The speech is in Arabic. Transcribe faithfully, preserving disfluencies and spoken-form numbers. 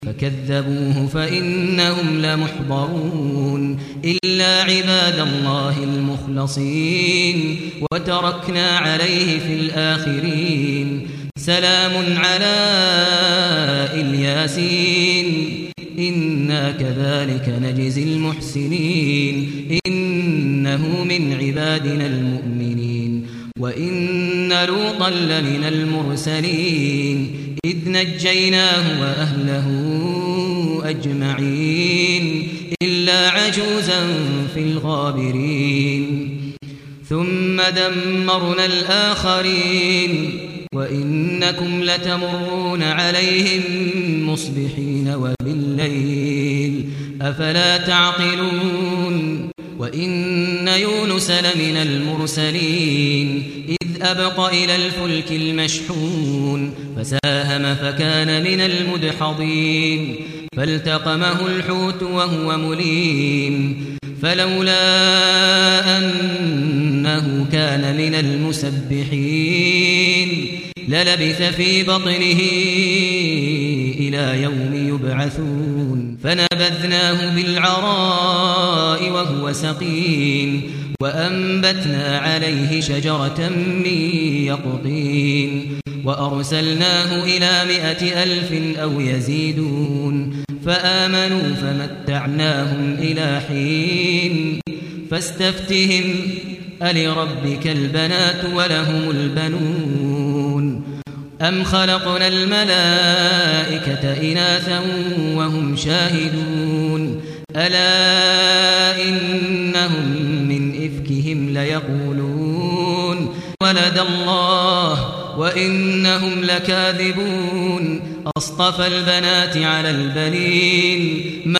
فكذبوه فإنهم لمحضرون إلا عباد الله المخلصين وتركنا عليه في الآخرين سلام على الياسين إنا كذلك نجزي المحسنين إنه من عبادنا المؤمنين وإن لوطا لمن المرسلين إذ نجيناه وأهله أجمعين إلا عجوزا في الغابرين ثم دمرنا الآخرين وإنكم لتمرون عليهم مصبحين وبالليل أفلا تعقلون وإن يونس لمن المرسلين إذ أبق إلى الفلك المشحون فساهم فكان من المدحضين فالتقمه الحوت وهو مليم فلولا أنه كان من المسبحين للبث في بطنه إلى يوم يبعثون فنبذناه بالعراء وهو سقيم وأنبتنا عليه شجرة من يقطين وأرسلناه إلى مائة ألف أو يزيدون فآمنوا فمتعناهم إلى حين فاستفتهم ألربك البنات ولهم البنون أم خلقنا الملائكة إناثا وهم شاهدون ألا إنهم من إفكهم ليقولون ولد الله وإنهم لكاذبون أصطفى البنات على البنين